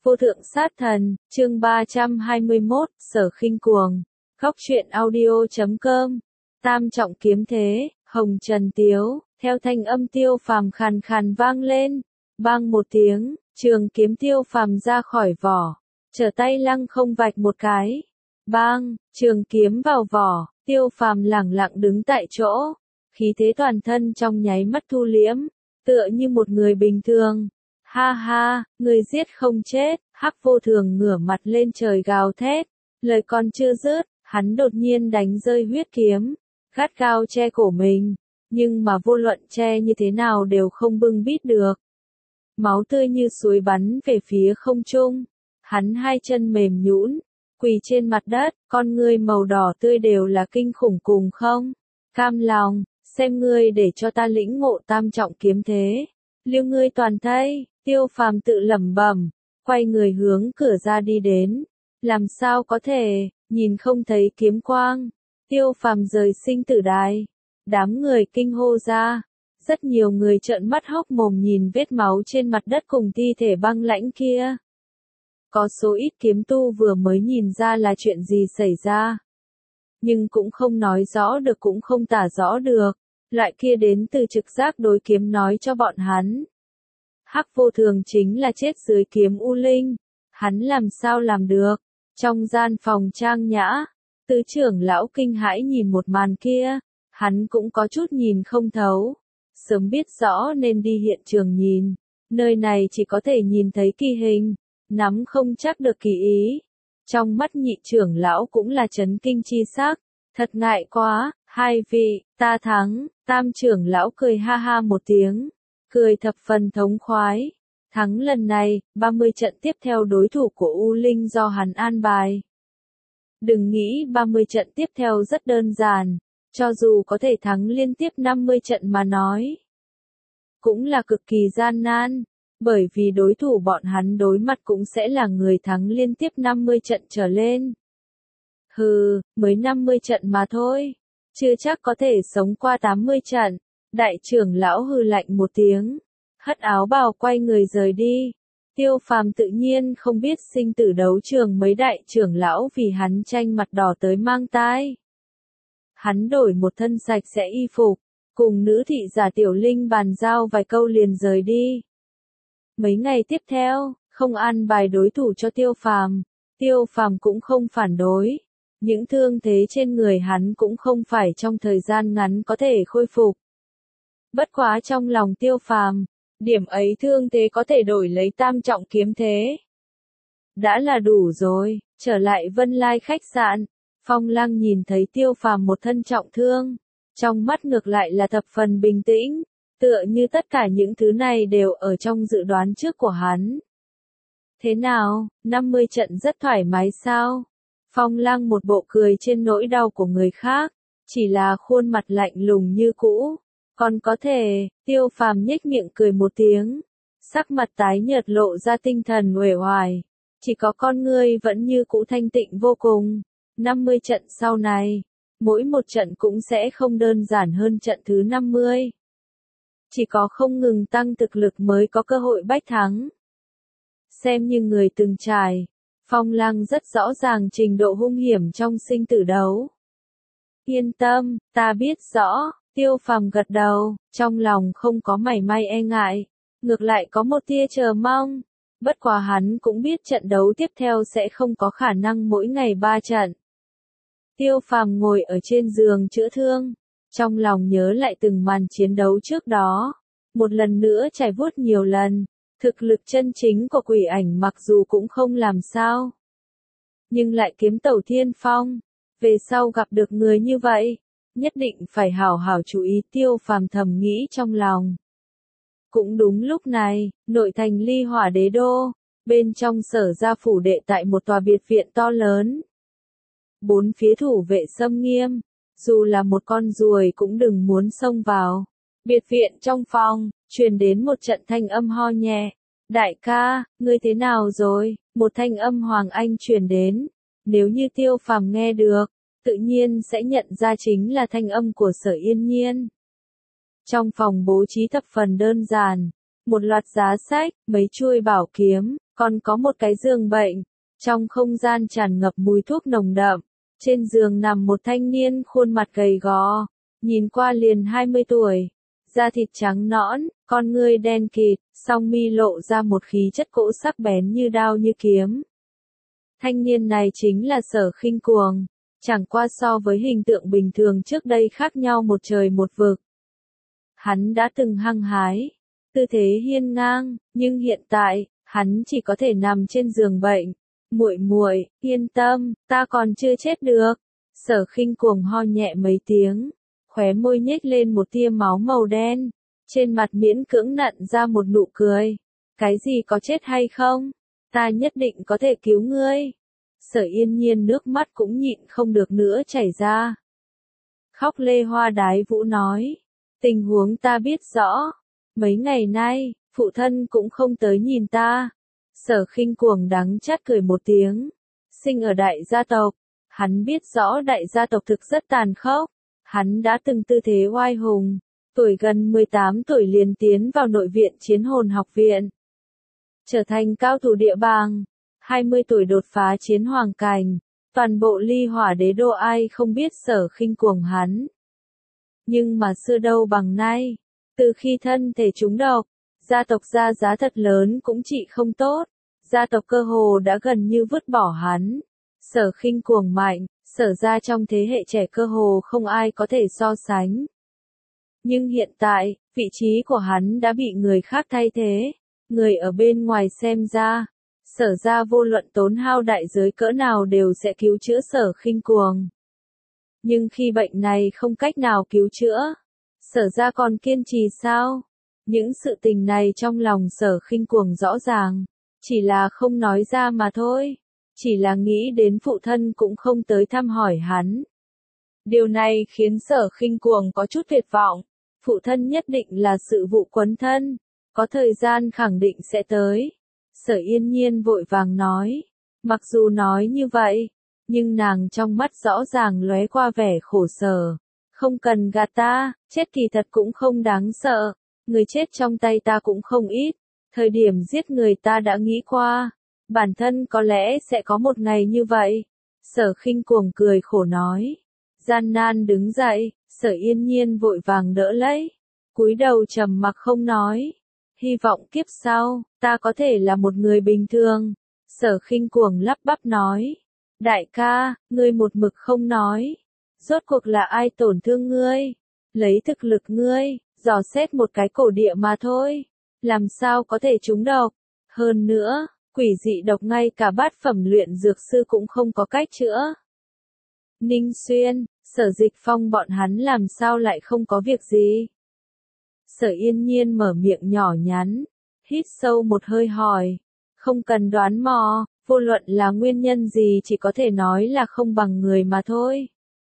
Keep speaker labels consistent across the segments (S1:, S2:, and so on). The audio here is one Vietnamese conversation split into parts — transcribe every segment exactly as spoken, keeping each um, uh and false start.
S1: Vô thượng sát thần, chương ba trăm hai mươi mốt, Sở Khinh Cuồng. Góc truyện audio chấm com. Tam trọng kiếm thế, hồng trần tiếu, theo thanh âm Tiêu Phàm khàn khàn vang lên. Bang một tiếng, trường kiếm Tiêu Phàm ra khỏi vỏ, trở tay lăng không vạch một cái. Bang, trường kiếm vào vỏ, Tiêu Phàm lẳng lặng đứng tại chỗ, khí thế toàn thân trong nháy mắt thu liễm, tựa như một người bình thường. Ha ha, người giết không chết, Hắc Vô Thường ngửa mặt lên trời gào thét, lời còn chưa dứt, hắn đột nhiên đánh rơi huyết kiếm, gắt gao che cổ mình, nhưng mà vô luận che như thế nào đều không bưng bít được. Máu tươi như suối bắn về phía không trung, hắn hai chân mềm nhũn, quỳ trên mặt đất, con ngươi màu đỏ tươi đều là kinh khủng cùng không cam lòng, xem ngươi để cho ta lĩnh ngộ tam trọng kiếm thế, liêu ngươi toàn thây. Tiêu Phàm tự lẩm bẩm, quay người hướng cửa ra đi đến. Làm sao có thể, nhìn không thấy kiếm quang. Tiêu Phàm rời sinh tử đài. Đám người kinh hô ra. Rất nhiều người trợn mắt hốc mồm nhìn vết máu trên mặt đất cùng thi thể băng lãnh kia. Có số ít kiếm tu vừa mới nhìn ra là chuyện gì xảy ra. Nhưng cũng không nói rõ được cũng không tả rõ được. Loại kia đến từ trực giác đối kiếm nói cho bọn hắn. Hắc Vô Thường chính là chết dưới kiếm U Linh, hắn làm sao làm được? Trong gian phòng trang nhã, tứ trưởng lão kinh hãi nhìn một màn kia, hắn cũng có chút nhìn không thấu, sớm biết rõ nên đi hiện trường nhìn, nơi này chỉ có thể nhìn thấy kỳ hình, nắm không chắc được kỳ ý. Trong mắt nhị trưởng lão cũng là chấn kinh chi sắc, thật ngại quá, hai vị, ta thắng, tam trưởng lão cười ha ha một tiếng. Cười thập phần thống khoái. Thắng lần này, ba mươi trận tiếp theo đối thủ của U Linh do hắn an bài. Đừng nghĩ ba mươi trận tiếp theo rất đơn giản, cho dù có thể thắng liên tiếp năm mươi trận mà nói. Cũng là cực kỳ gian nan, bởi vì đối thủ bọn hắn đối mặt cũng sẽ là người thắng liên tiếp năm mươi trận trở lên. Hừ, mới năm mươi trận mà thôi, chưa chắc có thể sống qua tám mươi trận. Đại trưởng lão hừ lạnh một tiếng, hất áo bào quay người rời đi. Tiêu Phàm tự nhiên không biết sinh tử đấu trường mấy đại trưởng lão vì hắn tranh mặt đỏ tới mang tai. Hắn đổi một thân sạch sẽ y phục, cùng nữ thị giả Tiểu Linh bàn giao vài câu liền rời đi. Mấy ngày tiếp theo, không an bài đối thủ cho Tiêu Phàm, Tiêu Phàm cũng không phản đối. Những thương thế trên người hắn cũng không phải trong thời gian ngắn có thể khôi phục. Bất quá trong lòng Tiêu Phàm, điểm ấy thương thế có thể đổi lấy tam trọng kiếm thế. Đã là đủ rồi, trở lại Vân Lai khách sạn, Phong Lăng nhìn thấy Tiêu Phàm một thân trọng thương, trong mắt ngược lại là thập phần bình tĩnh, tựa như tất cả những thứ này đều ở trong dự đoán trước của hắn. Thế nào, năm mươi trận rất thoải mái sao? Phong Lăng một bộ cười trên nỗi đau của người khác, chỉ là khuôn mặt lạnh lùng như cũ. Còn có thể, Tiêu Phàm nhếch miệng cười một tiếng, sắc mặt tái nhợt lộ ra tinh thần uể oải, chỉ có con ngươi vẫn như cũ thanh tịnh vô cùng. năm mươi trận sau này, mỗi một trận cũng sẽ không đơn giản hơn trận thứ năm mươi. Chỉ có không ngừng tăng thực lực mới có cơ hội bách thắng. Xem như người từng trải, Phong Lăng rất rõ ràng trình độ hung hiểm trong sinh tử đấu. Yên tâm, ta biết rõ. Tiêu Phàm gật đầu, trong lòng không có mảy may e ngại, ngược lại có một tia chờ mong. Bất quá hắn cũng biết trận đấu tiếp theo sẽ không có khả năng mỗi ngày ba trận. Tiêu Phàm ngồi ở trên giường chữa thương, trong lòng nhớ lại từng màn chiến đấu trước đó, một lần nữa trải vuốt nhiều lần, thực lực chân chính của Quỷ Ảnh mặc dù cũng không làm sao, nhưng lại kiếm tẩu thiên phong, về sau gặp được người như vậy. Nhất định phải hảo hảo chú ý. Tiêu Phàm thầm nghĩ trong lòng. Cũng đúng lúc này, nội thành Ly Hỏa Đế Đô, bên trong Sở gia phủ đệ tại một tòa biệt viện to lớn. Bốn phía thủ vệ xâm nghiêm, dù là một con ruồi cũng đừng muốn xông vào. Biệt viện trong phòng, truyền đến một trận thanh âm ho nhẹ. Đại ca, ngươi thế nào rồi? Một thanh âm Hoàng Anh truyền đến. Nếu như Tiêu Phàm nghe được, tự nhiên sẽ nhận ra chính là thanh âm của Sở Yên Nhiên. Trong phòng bố trí thập phần đơn giản, một loạt giá sách, mấy chuôi bảo kiếm, còn có một cái giường bệnh. Trong không gian tràn ngập mùi thuốc nồng đậm, trên giường nằm một thanh niên khuôn mặt gầy gò, nhìn qua liền hai mươi tuổi, da thịt trắng nõn, con ngươi đen kịt, song mi lộ ra một khí chất cỗ sắc bén như đao như kiếm. Thanh niên này chính là Sở Khinh Cuồng, chẳng qua so với hình tượng bình thường trước đây khác nhau một trời một vực. Hắn đã từng hăng hái, tư thế hiên ngang, nhưng hiện tại, hắn chỉ có thể nằm trên giường bệnh. Muội muội, yên tâm, ta còn chưa chết được. Sở Khinh Cuồng ho nhẹ mấy tiếng, khóe môi nhếch lên một tia máu màu đen, trên mặt miễn cưỡng nặn ra một nụ cười. Cái gì có chết hay không? Ta nhất định có thể cứu ngươi. Sở Yên Nhiên nước mắt cũng nhịn không được nữa chảy ra. Khóc lê hoa đái vũ nói, tình huống ta biết rõ, mấy ngày nay, phụ thân cũng không tới nhìn ta. Sở Khinh Cuồng đắng chát cười một tiếng, sinh ở đại gia tộc, hắn biết rõ đại gia tộc thực rất tàn khốc, hắn đã từng tư thế oai hùng, tuổi gần mười tám tuổi liền tiến vào nội viện Chiến Hồn học viện, trở thành cao thủ địa bàng, hai mươi tuổi đột phá chiến hoàng cảnh, toàn bộ Ly Hỏa Đế đô ai không biết Sở Khinh Cuồng hắn. Nhưng mà xưa đâu bằng nay, từ khi thân thể trúng độc, gia tộc ra giá thật lớn cũng trị không tốt, gia tộc cơ hồ đã gần như vứt bỏ hắn. Sở Khinh Cuồng mạnh, Sở ra trong thế hệ trẻ cơ hồ không ai có thể so sánh. Nhưng hiện tại, vị trí của hắn đã bị người khác thay thế, người ở bên ngoài xem ra, Sở ra vô luận tốn hao đại giới cỡ nào đều sẽ cứu chữa Sở Khinh Cuồng. Nhưng khi bệnh này không cách nào cứu chữa, Sở ra còn kiên trì sao? Những sự tình này trong lòng Sở Khinh Cuồng rõ ràng, chỉ là không nói ra mà thôi, chỉ là nghĩ đến phụ thân cũng không tới thăm hỏi hắn. Điều này khiến Sở Khinh Cuồng có chút tuyệt vọng, phụ thân nhất định là sự vụ quấn thân, có thời gian khẳng định sẽ tới. Sở Yên Nhiên vội vàng nói, mặc dù nói như vậy, nhưng nàng trong mắt rõ ràng lóe qua vẻ khổ sở. Không cần gạt ta, chết kỳ thật cũng không đáng sợ, người chết trong tay ta cũng không ít, thời điểm giết người ta đã nghĩ qua, bản thân có lẽ sẽ có một ngày như vậy. Sở Khinh Cuồng cười khổ nói, gian nan đứng dậy, Sở Yên Nhiên vội vàng đỡ lấy, cúi đầu trầm mặc không nói, hy vọng kiếp sau, ta có thể là một người bình thường. Sở Khinh Cuồng lắp bắp nói, đại ca, ngươi một mực không nói. Rốt cuộc là ai tổn thương ngươi? Lấy thực lực ngươi, dò xét một cái cổ địa mà thôi. Làm sao có thể trúng độc? Hơn nữa, quỷ dị độc ngay cả bát phẩm luyện dược sư cũng không có cách chữa. Ninh Xuyên, Sở Dịch Phong bọn hắn làm sao lại không có việc gì? Sở Yên Nhiên mở miệng nhỏ nhắn, hít sâu một hơi hỏi. Không cần đoán mò, vô luận là nguyên nhân gì chỉ có thể nói là không bằng người mà thôi.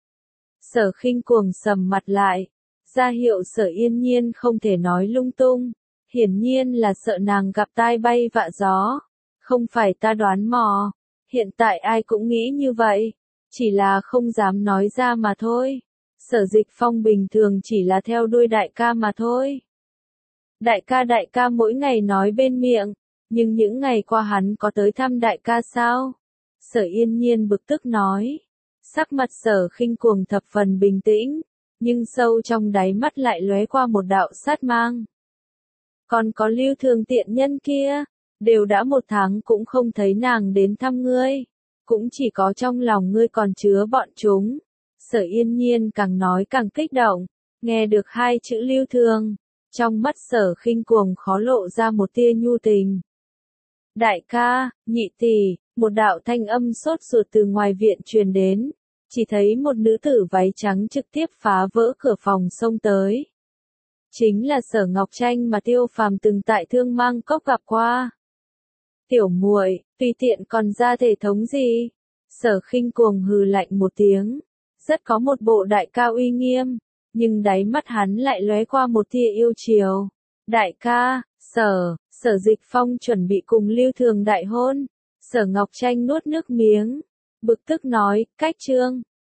S1: Sở Khinh Cuồng sầm mặt lại, ra hiệu Sở Yên Nhiên không thể nói lung tung, hiển nhiên là sợ nàng gặp tai bay vạ gió. Không phải ta đoán mò, hiện tại ai cũng nghĩ như vậy, chỉ là không dám nói ra mà thôi. Sở Dịch Phong bình thường chỉ là theo đuôi đại ca mà thôi. Đại ca đại ca mỗi ngày nói bên miệng, nhưng những ngày qua hắn có tới thăm đại ca sao? Sở Yên Nhiên bực tức nói. Sắc mặt Sở Khinh Cuồng thập phần bình tĩnh, nhưng sâu trong đáy mắt lại lóe qua một đạo sát mang. Còn có Lưu Thường tiện nhân kia, đều đã một tháng cũng không thấy nàng đến thăm ngươi, cũng chỉ có trong lòng ngươi còn chứa bọn chúng. Sở Yên Nhiên càng nói càng kích động, nghe được hai chữ Lưu Thường, trong mắt Sở Khinh Cuồng khó lộ ra một tia nhu tình. Đại ca, nhị tỷ, một đạo thanh âm sốt ruột từ ngoài viện truyền đến, chỉ thấy một nữ tử váy trắng trực tiếp phá vỡ cửa phòng xông tới. Chính là Sở Ngọc Tranh mà Tiêu Phàm từng tại Thương Mang Cốc gặp qua. Tiểu muội, tùy tiện còn ra thể thống gì? Sở Khinh Cuồng hừ lạnh một tiếng, rất có một bộ đại ca uy nghiêm, nhưng đáy mắt hắn lại lóe qua một tia yêu chiều. Đại ca, Sở, Sở Dịch Phong chuẩn bị cùng Lưu Thường đại hôn. Sở Ngọc Tranh nuốt nước miếng, bực tức nói, cách trương,